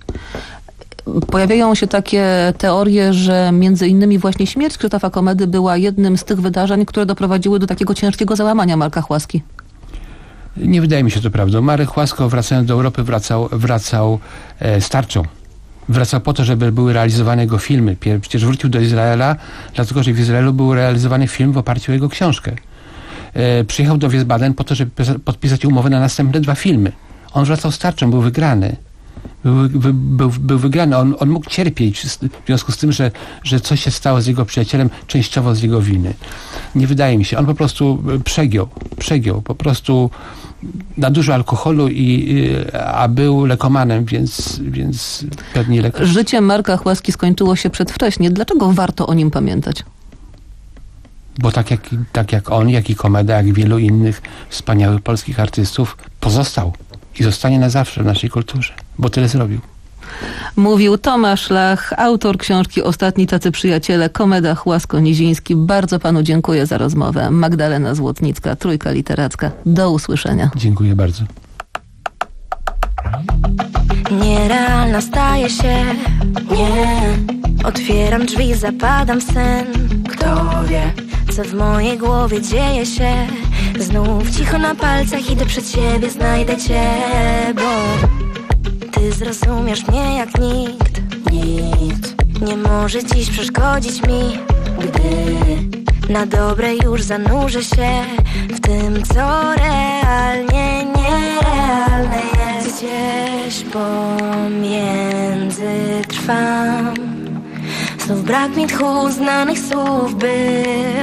Pojawiają się takie teorie, że między innymi właśnie śmierć Krzysztofa Komedy była jednym z tych wydarzeń, które doprowadziły do takiego ciężkiego załamania Marka Chłaski. Nie wydaje mi się to prawdą. Marek Chłasko, wracając do Europy, wracał, wracał e, z tarczą. Wracał po to, żeby były realizowane jego filmy. Przecież wrócił do Izraela, dlatego że w Izraelu był realizowany film w oparciu o jego książkę. E, przyjechał do Wiesbaden po to, żeby podpisać umowę na następne dwa filmy. On wracał z tarczą, był wygrany. Był, był, był, był wygrany. On, on mógł cierpieć w związku z tym, że, że coś się stało z jego przyjacielem, częściowo z jego winy. Nie wydaje mi się. On po prostu przegiął. Przegiął. Po prostu nadużył alkoholu, i, a był lekomanem, więc, więc pewnie lekarz. Życie Marka Chłaski skończyło się przedwcześnie. Dlaczego warto o nim pamiętać? Bo tak jak, tak jak on, jak i Komeda, jak wielu innych wspaniałych polskich artystów pozostał i zostanie na zawsze w naszej kulturze, bo tyle zrobił. Mówił Tomasz Lach, autor książki Ostatni tacy przyjaciele, Komeda, Chłasko-Niziński. Bardzo panu dziękuję za rozmowę. Magdalena Złotnicka, Trójka Literacka. Do usłyszenia. Dziękuję bardzo. Nierealna staje się, nie. Otwieram drzwi, zapadam w sen. Kto wie, co w mojej głowie dzieje się. Znów cicho na palcach idę przed siebie, znajdę cię, bo ty zrozumiesz mnie jak nikt. Nikt nie może dziś przeszkodzić mi, gdy na dobre już zanurzę się w tym, co realnie nierealne jest. Gdzieś pomiędzy trwam. Znów brak mi tchu znanych słów, by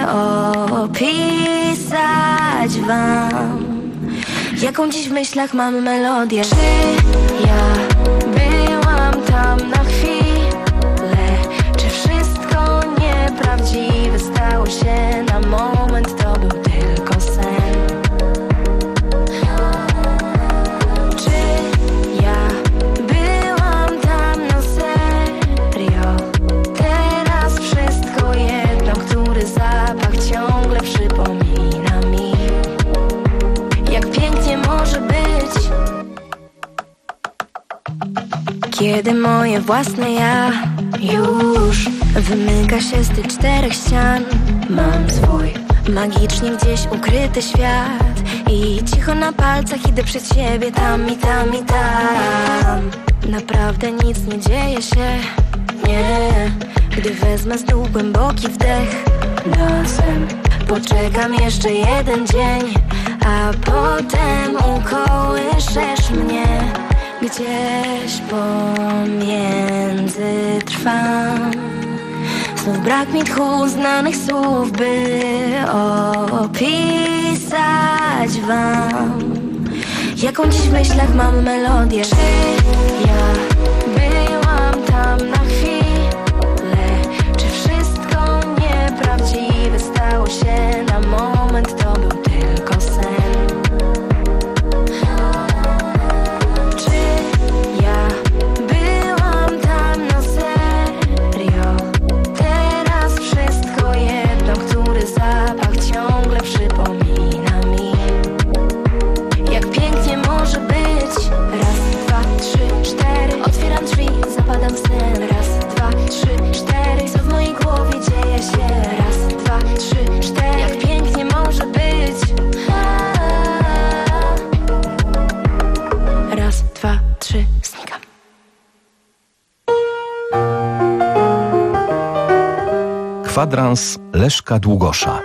opisać wam, jaką dziś w myślach mam melodię. Czy ja byłam tam na chwilę? Czy wszystko nieprawdziwe stało się na moment? To był tylko sen. Czy ja byłam tam na serio? Teraz wszystko jedno, który zapach ciągle przypomina mi, jak pięknie może być, kiedy moje własne ja już wymyka się z tych czterech ścian. Mam swój magicznie gdzieś ukryty świat i cicho na palcach idę przed siebie, tam i tam i tam. Naprawdę nic nie dzieje się, nie. Gdy wezmę znów głęboki wdech, nosem Poczekam jeszcze jeden dzień, a potem ukołyszesz mnie. Gdzieś pomiędzy trwam. Znów brak mi tchu znanych słów, by opisać wam, jaką dziś w myślach mam melodię. Czy ja byłam tam na chwilę? Czy wszystko nieprawdziwe stało się na moment? To był tylko sen. Czy ja byłam tam na serio? Teraz wszystko jedno, który zapach ciągle przypomina mi, jak pięknie może być. Raz, dwa, trzy, cztery. Otwieram drzwi, zapadam w sen. Raz, dwa, trzy, cztery. Co w mojej głowie dzieje się? Raz, dwa, trzy, cztery. Jak pięknie może być. Raz, dwa, trzy, znikam. Kwadrans Leszka Długosza.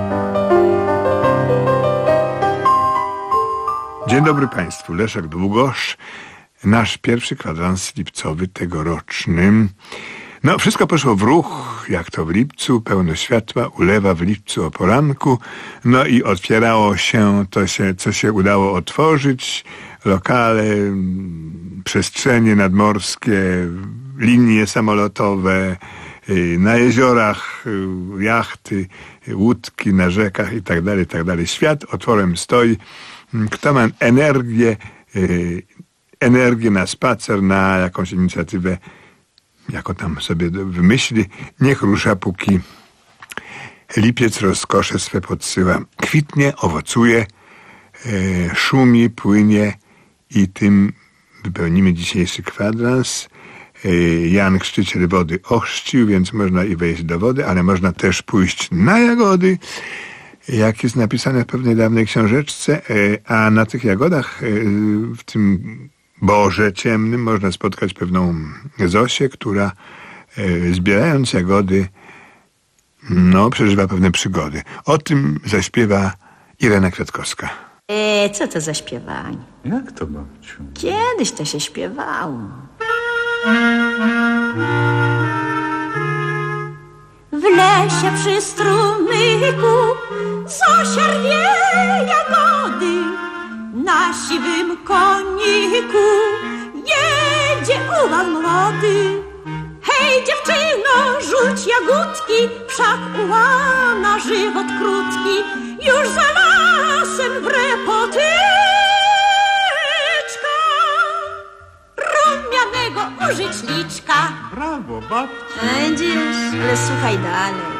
Dzień dobry Państwu, Leszek Długosz, nasz pierwszy kwadrans lipcowy tegoroczny. No, wszystko poszło w ruch, jak to w lipcu, pełno światła, ulewa w lipcu o poranku, no i otwierało się to, się, co się udało otworzyć, lokale, przestrzenie nadmorskie, linie samolotowe, na jeziorach, jachty, łódki na rzekach i tak dalej, i tak dalej. Świat otworem stoi. Kto ma energię, energię na spacer, na jakąś inicjatywę, jako tam sobie wymyśli, niech rusza, póki lipiec rozkosze swe podsyła. Kwitnie, owocuje, szumi, płynie i tym wypełnimy dzisiejszy kwadrans. Jan Chrzciciel wody ochrzcił, więc można i wejść do wody, ale można też pójść na jagody, jak jest napisane w pewnej dawnej książeczce, a na tych jagodach w tym borze ciemnym można spotkać pewną Zosię, która zbierając jagody, no, przeżywa pewne przygody. O tym zaśpiewa Irena Kwiatkowska. E, co to za śpiewanie? Jak to, babciu? Kiedyś to się śpiewało. W lesie przy strumyku Zosia rwie jagody. Na siwym koniku jedzie ułan młody. Hej dziewczyno, rzuć jagódki, wszak ułana żywot krótki. Już za lasem wre potyczka rumianego użyć liczka. Brawo, babciu. Będziesz, ale słuchaj dalej.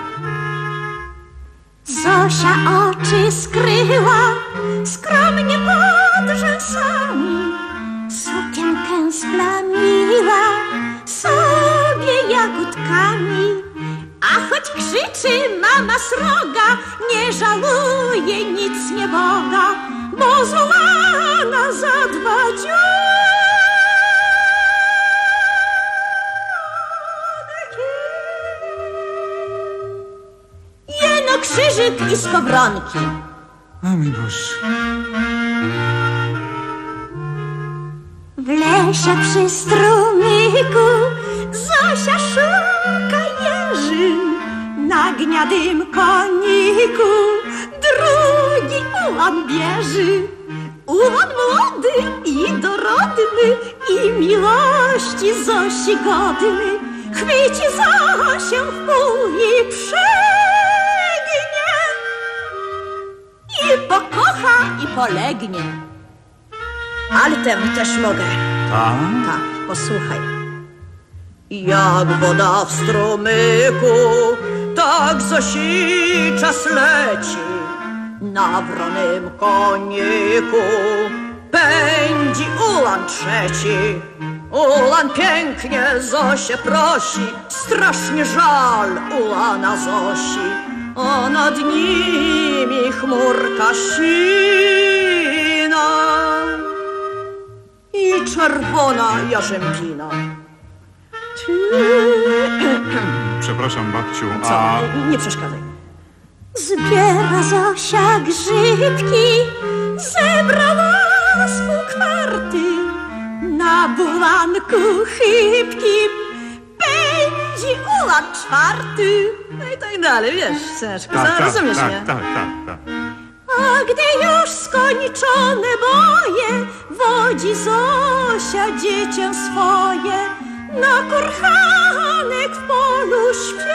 Zosia oczy skryła skromnie pod rzęsami. Sukienkę splamiła sobie jagódkami. A choć krzyczy mama sroga, nie żaluje nic nieboga, bo złamana zadbać. Jeno krzyżyk i skowronki. A mój Boże. W lesie przy strumyku Zosia szuka jeży. Na gniadym koniku drugi ułan bierze. Ułan młody i dorodny i miłości Zosi godny. Chwyci Zosię w pół i przegnie. I pokocha i polegnie. Altem też mogę. Tak? Tak, posłuchaj. Jak woda w strumyku, tak Zosi czas leci. Na wronym koniku pędzi ułan trzeci. Ułan pięknie Zosię prosi, strasznie żal ułana Zosi. A nad nimi chmurka sina i czerwona jarzębina. Przepraszam, babciu, Co? a... Nie, nie przeszkadzaj. Zbiera Zosia grzybki, zebrała z pół kwarty, na bulanku chybki pędzi ułan czwarty. No i tak dalej, wiesz, Syneczku, Tak, tak, rozumiesz tak, mnie? tak, tak, tak. A gdy już skończone boje, wodzi Zosia dziecię swoje na kurhanek w polu świeży,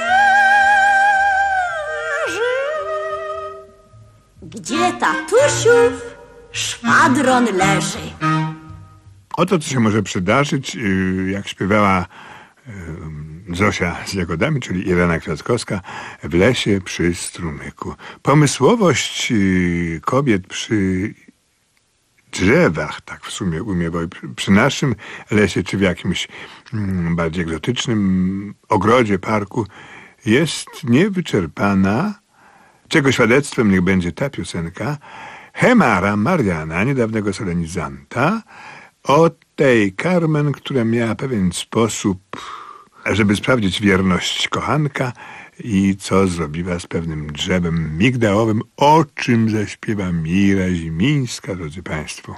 gdzie tatusiów szwadron leży. Oto co się może przydarzyć, yy, jak śpiewała yy, Zosia z Jagodami, czyli Irena Kwiatkowska, w lesie przy strumyku. Pomysłowość yy, kobiet przy drzewach, tak w sumie umie, bo przy, przy naszym lesie, czy w jakimś mm, bardziej egzotycznym ogrodzie, parku, jest niewyczerpana, czego świadectwem niech będzie ta piosenka Hemara Mariana, niedawnego solenizanta, o tej Carmen, która miała pewien sposób, żeby sprawdzić wierność kochanka i co zrobiła z pewnym drzewem migdałowym, o czym zaśpiewa Mira Zimińska, drodzy Państwo.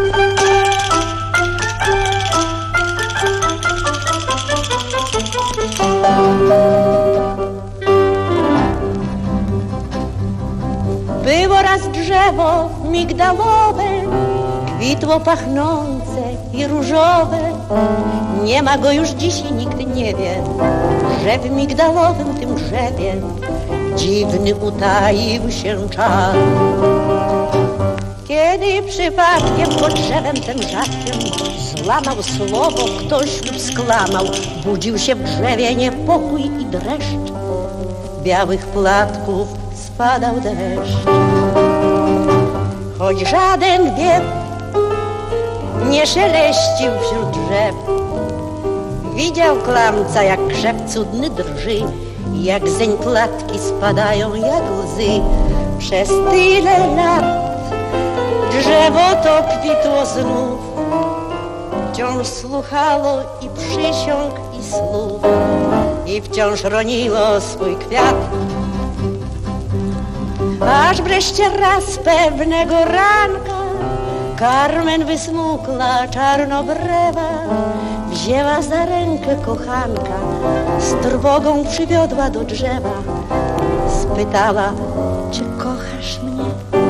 Było raz drzewo migdalowe, kwitło pachnące i różowe. Nie ma go już dziś i nikt nie wie, że w migdalowym tym drzewie dziwny utaił się czar. Kiedy przypadkiem pod drzewem tym rzadkiem złamał słowo ktoś lub sklamał, budził się w drzewie niepokój i dreszcz, białych płatków spadał deszcz. Choć żaden wiew nie szeleścił wśród drzew, widział klamca, jak krzew cudny drży, jak zeń płatki spadają jak łzy. Przez tyle lat drzewo to kwitło znów, wciąż słuchało i przysiąg i słów, i wciąż roniło swój kwiat. Aż wreszcie raz pewnego ranka Carmen wysmukla czarnobrewa wzięła za rękę kochanka, z trwogą przywiodła do drzewa, spytała, czy kochasz mnie?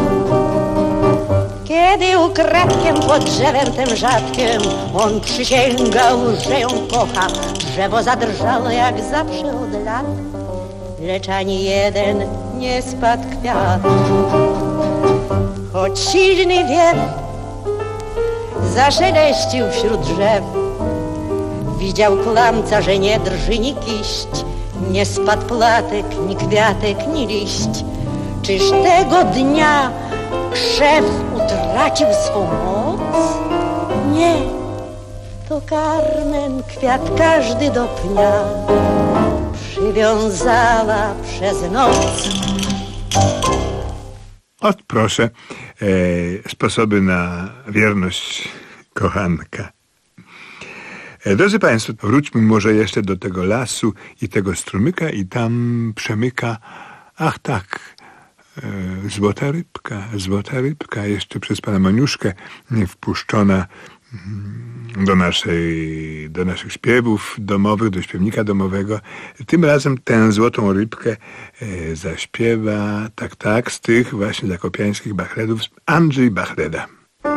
Kiedy ukradkiem pod drzewem tym rzadkiem on przysięgał, że ją kocha, drzewo zadrżało jak zawsze od lat, lecz ani jeden nie spadł kwiat. Choć silny wiew zaszeleścił wśród drzew, widział klamca, że nie drży ni kiść, nie spadł platek, ni kwiatek, ni liść. Czyż tego dnia krzew utracił swą moc? Nie, to Carmen kwiat każdy do pnia przywiązała przez noc. Ot proszę, e, sposoby na wierność kochanka. E, drodzy Państwo, wróćmy może jeszcze do tego lasu i tego strumyka i tam przemyka, ach tak, e, złota rybka, złota rybka, jeszcze przez pana Moniuszkę wpuszczona do naszej, do naszych śpiewów domowych, do śpiewnika domowego. Tym razem tę złotą rybkę e, zaśpiewa, tak, tak, z tych właśnie zakopiańskich Bachredów, Andrzej Bachreda.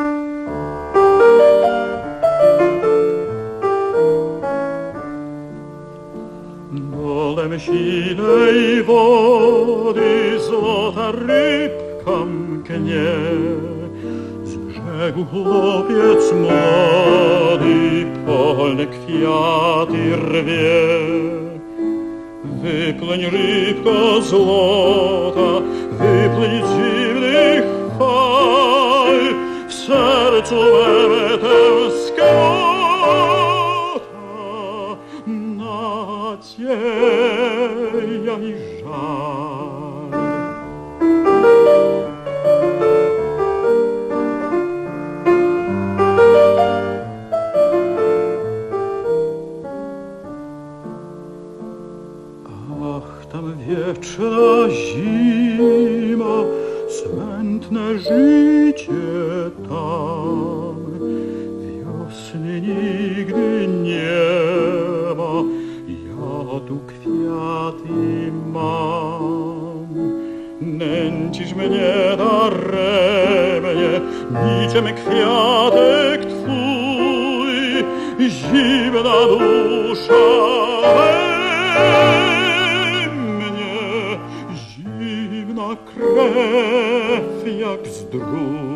Dolem sinej wody złota rybka mknie, brzegu chłopiec młody polne kwiaty rwie. Wypleń rybko złota, wypleń dziwnych fal, w sercu meme tęsknota nadzieja i żal. Ach, tam wieczna zima wiosny nigdy nie ma, ja tu kwiaty mam. Nęcisz mnie daremnie, nicem kwiatek twój, zimna dusza we mnie, zimna krew jak zdrój.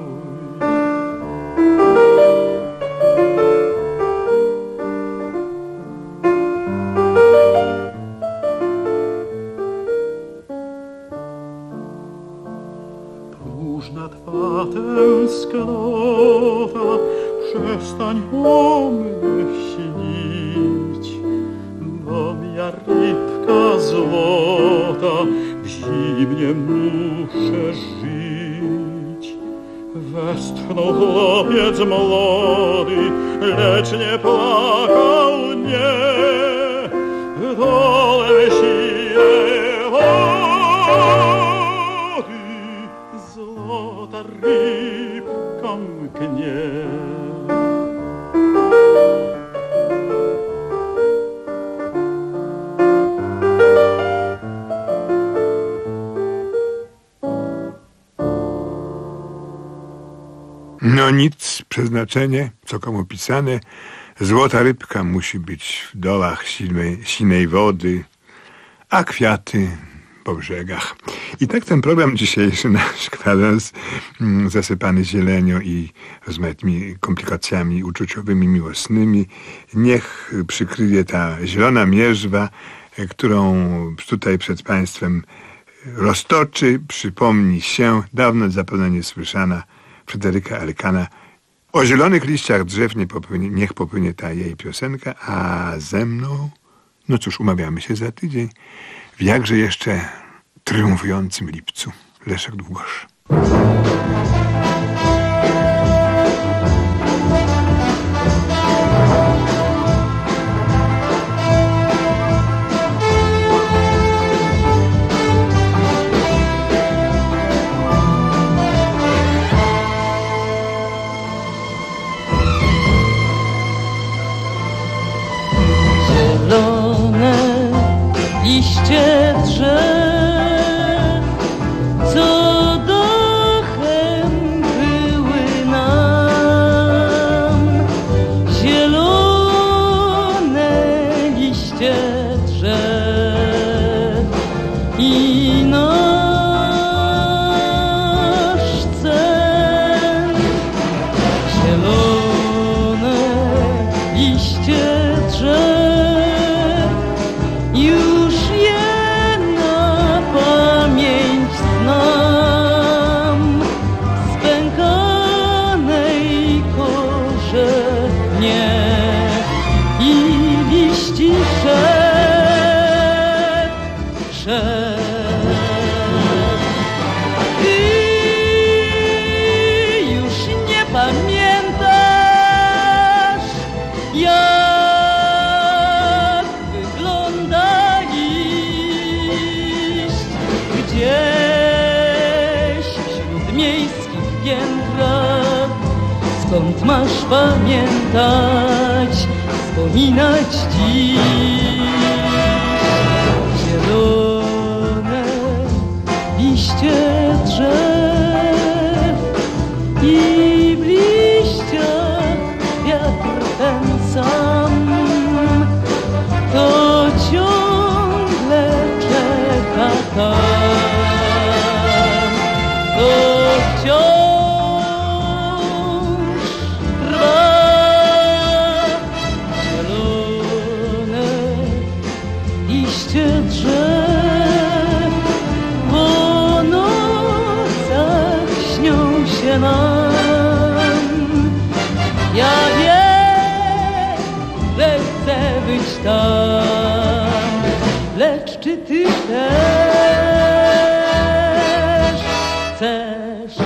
Próżna twa tęsknota, przestań o mnie śnić, bo ja rybka złota w zimnie muszę żyć. Westchnął chłopiec młody, lecz nie płakał, nie, dole sinej wody złota rybka mknie. No nic, przeznaczenie, co komu pisane. Złota rybka musi być w dolach sinej, sinej wody, a kwiaty po brzegach. I tak ten program dzisiejszy, nasz kwadrans, mm, zasypany zielenią i rozmaitymi komplikacjami uczuciowymi, miłosnymi, niech przykryje ta zielona mierzwa, którą tutaj przed Państwem roztoczy, przypomni się, dawno zapewne niesłyszana Fryderyka Elkana. O zielonych liściach drzew nie popłynie, niech popłynie ta jej piosenka, a ze mną, no cóż, umawiamy się za tydzień, w jakże jeszcze triumfującym lipcu. Leszek Długosz. Liście drzew, co dachem były nam, zielone liście drzew i nasz sen, zielone liście drzew. Już je na pamięć znam, spękanej korzenie i liści szep, szep. Ty już nie pamiętasz, jak gdzieś wśród miejskich piętrach, skąd masz pamiętać, wspominać dziś. Zielone liście drzew i w liściach wiatr ten sam, to ciągle czeka tam. To wciąż trwa, zielone liście drzew po nocach śnią się nam. Ja wiem, że chcę być tam, lecz czy ty też chcesz?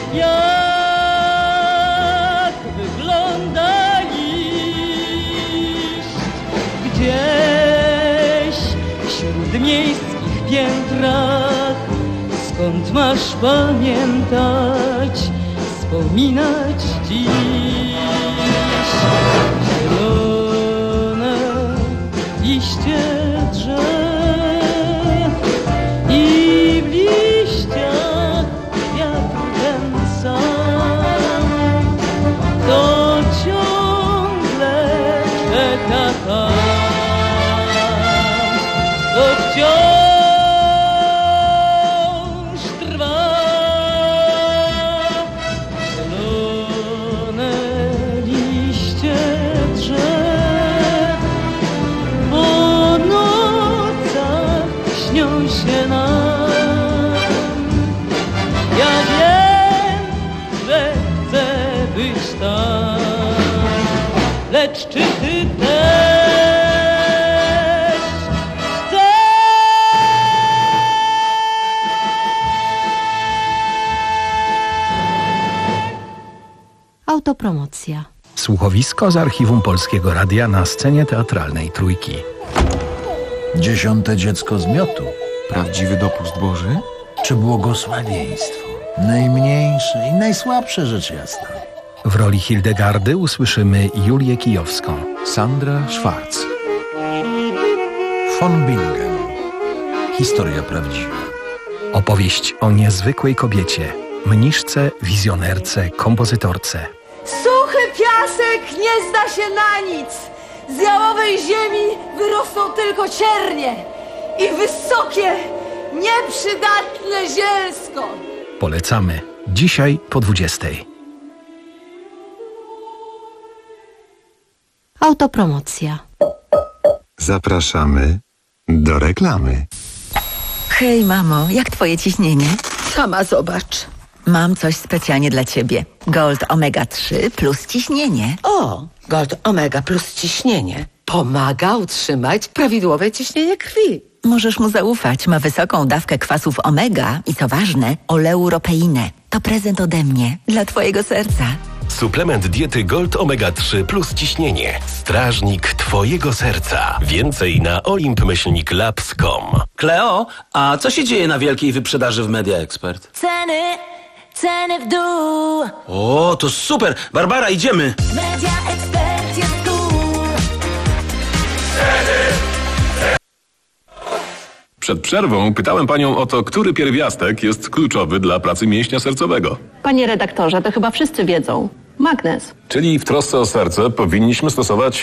jak wygląda liść. Gdzieś wśród miejskich piętrach, skąd masz pamiętać, wspominać dziś. Zielone liście drzew i w liściach wiatr ten sam, to ciągle czeka tam, to wciąż trwa. Zielone liście drzew po nocach śnią się nam. Ja wiem, że chcę być tam, lecz czy ty też chcesz? Autopromocja. Słuchowisko z archiwum Polskiego Radia na scenie teatralnej Trójki. Dziesiąte dziecko z miotu. Prawdziwy dopust Boży? Czy błogosławieństwo? Najmniejsze i najsłabsze rzecz jasna. W roli Hildegardy usłyszymy Julię Kijowską. Sandra Schwarz. Von Bingen. Historia prawdziwa. Opowieść o niezwykłej kobiecie, mniszce, wizjonerce, kompozytorce. Suchy piasek nie zda się na nic. Z jałowej ziemi wyrosną tylko ciernie i wysokie, nieprzydatne zielsko. Polecamy. Dzisiaj po dwudziestej. Autopromocja. Zapraszamy do reklamy. Hej, mamo, jak twoje ciśnienie? Sama zobacz. Mam coś specjalnie dla ciebie. Gold omega trzy plus ciśnienie. O, Gold Omega plus ciśnienie pomaga utrzymać prawidłowe ciśnienie krwi. Możesz mu zaufać. Ma wysoką dawkę kwasów omega i co ważne, oleuropeinę. To prezent ode mnie dla twojego serca. Suplement diety Gold Omega trzy plus ciśnienie. Strażnik twojego serca. Więcej na olimp myślnik labs kropka com. Kleo, a co się dzieje na wielkiej wyprzedaży w Media Expert? Ceny, ceny w dół. O, to super! Barbara, idziemy! Media Expert jest tu. Przed przerwą pytałem panią o to, który pierwiastek jest kluczowy dla pracy mięśnia sercowego. Panie redaktorze, to chyba wszyscy wiedzą. Magnez. Czyli w trosce o serce powinniśmy stosować